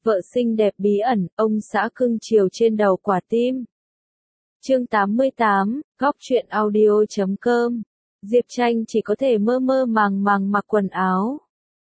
vợ xinh đẹp bí ẩn, ông xã cưng chiều trên đầu quả tim. Chương 88, góc truyện audio.com. Diệp Tranh chỉ có thể mơ mơ màng màng mặc quần áo.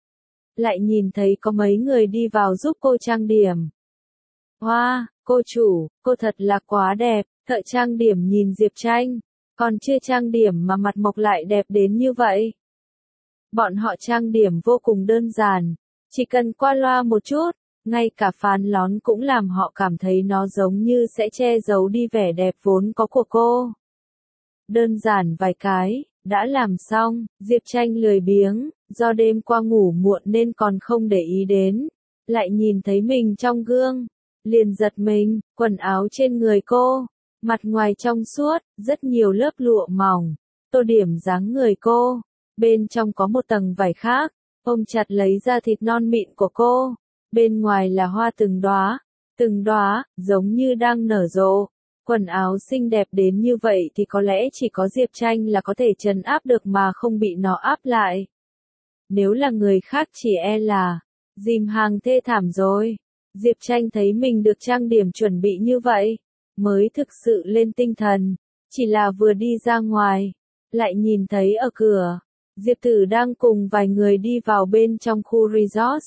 Lại nhìn thấy có mấy người đi vào giúp cô trang điểm. Hoa, cô chủ, cô thật là quá đẹp, thợ trang điểm nhìn Diệp Tranh. Còn chưa trang điểm mà mặt mộc lại đẹp đến như vậy. Bọn họ trang điểm vô cùng đơn giản, chỉ cần qua loa một chút, ngay cả phán lón cũng làm họ cảm thấy nó giống như sẽ che giấu đi vẻ đẹp vốn có của cô. Đơn giản vài cái, đã làm xong, Diệp Tranh lười biếng, do đêm qua ngủ muộn nên còn không để ý đến, lại nhìn thấy mình trong gương, liền giật mình, quần áo trên người cô, mặt ngoài trong suốt, rất nhiều lớp lụa mỏng, tô điểm dáng người cô, bên trong có một tầng vải khác, ôm chặt lấy da thịt non mịn của cô, bên ngoài là hoa từng đóa, giống như đang nở rộ. Quần áo xinh đẹp đến như vậy thì có lẽ chỉ có Diệp Tranh là có thể trấn áp được mà không bị nó áp lại. Nếu là người khác chỉ e là dìm hàng thê thảm rồi. Diệp Tranh thấy mình được trang điểm chuẩn bị như vậy, mới thực sự lên tinh thần, chỉ là vừa đi ra ngoài, lại nhìn thấy ở cửa, Diệp Tử đang cùng vài người đi vào bên trong khu resort.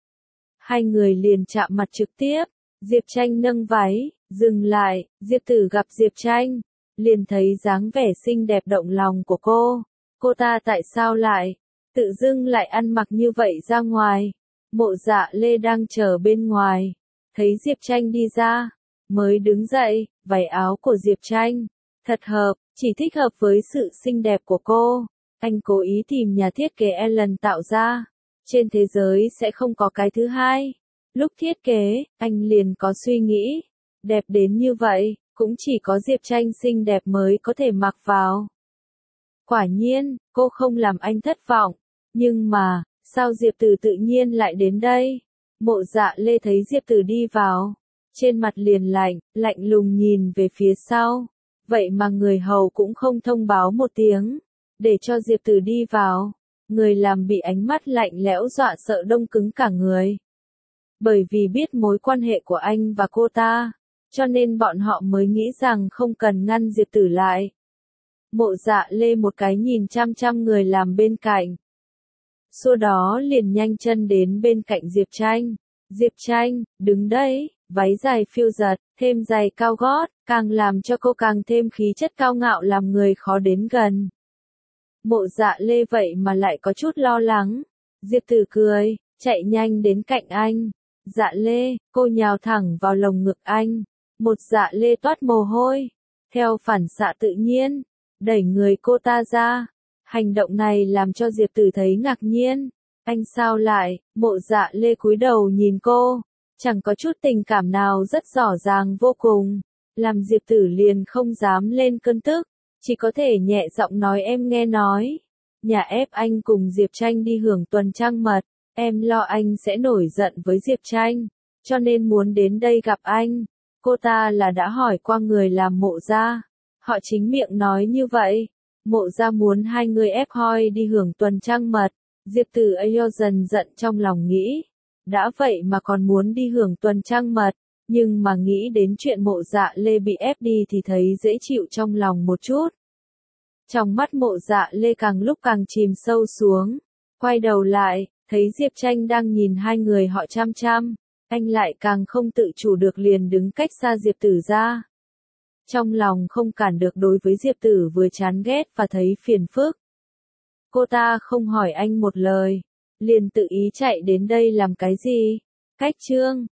Hai người liền chạm mặt trực tiếp, Diệp Tranh nâng váy, dừng lại, Diệp Tử gặp Diệp Tranh, liền thấy dáng vẻ xinh đẹp động lòng của cô ta tại sao lại, tự dưng lại ăn mặc như vậy ra ngoài. Mộ Dạ Lê đang chờ bên ngoài, thấy Diệp Tranh đi ra, mới đứng dậy, váy áo của Diệp Tranh, thật hợp, chỉ thích hợp với sự xinh đẹp của cô. Anh cố ý tìm nhà thiết kế Ellen tạo ra, trên thế giới sẽ không có cái thứ hai. Lúc thiết kế, anh liền có suy nghĩ, đẹp đến như vậy, cũng chỉ có Diệp Tranh xinh đẹp mới có thể mặc vào. Quả nhiên, cô không làm anh thất vọng, nhưng mà, sao Diệp Tử tự nhiên lại đến đây? Mộ Dạ Lê thấy Diệp Tử đi vào, trên mặt liền lạnh lùng nhìn về phía sau, vậy mà người hầu cũng không thông báo một tiếng, để cho Diệp Tử đi vào, người làm bị ánh mắt lạnh lẽo dọa sợ đông cứng cả người. Bởi vì biết mối quan hệ của anh và cô ta, cho nên bọn họ mới nghĩ rằng không cần ngăn Diệp Tử lại. Mộ Dạ Lê một cái nhìn chăm chăm người làm bên cạnh. Sau đó liền nhanh chân đến bên cạnh Diệp Tranh. Diệp Tranh, đứng đấy, váy dài phiêu giật, thêm giày cao gót, càng làm cho cô càng thêm khí chất cao ngạo làm người khó đến gần. Mộ Dạ Lê vậy mà lại có chút lo lắng. Diệp Tử cười, chạy nhanh đến cạnh anh. Dạ Lê, cô nhào thẳng vào lồng ngực anh. Một Dạ Lê toát mồ hôi. Theo phản xạ tự nhiên, đẩy người cô ta ra. Hành động này làm cho Diệp Tử thấy ngạc nhiên. Anh sao lại? Mộ Dạ Lê cúi đầu nhìn cô, chẳng có chút tình cảm nào, rất rõ ràng vô cùng. Làm Diệp Tử liền không dám lên cơn tức, chỉ có thể nhẹ giọng nói em nghe nói. Nhà ép anh cùng Diệp Tranh đi hưởng tuần trăng mật, em lo anh sẽ nổi giận với Diệp Tranh, cho nên muốn đến đây gặp anh. Cô ta là đã hỏi qua người làm Mộ gia, họ chính miệng nói như vậy. Mộ gia muốn hai người ép Hoi đi hưởng tuần trăng mật. Diệp Tử dần giận trong lòng nghĩ, đã vậy mà còn muốn đi hưởng tuần trăng mật, nhưng mà nghĩ đến chuyện Mộ Dạ Lê bị ép đi thì thấy dễ chịu trong lòng một chút. Trong mắt Mộ Dạ Lê càng lúc càng chìm sâu xuống, quay đầu lại, thấy Diệp Tranh đang nhìn hai người họ chăm chăm, anh lại càng không tự chủ được liền đứng cách xa Diệp Tử ra. Trong lòng không cản được đối với Diệp Tử vừa chán ghét và thấy phiền phức. Cô ta không hỏi anh một lời, liền tự ý chạy đến đây làm cái gì? Cách chương,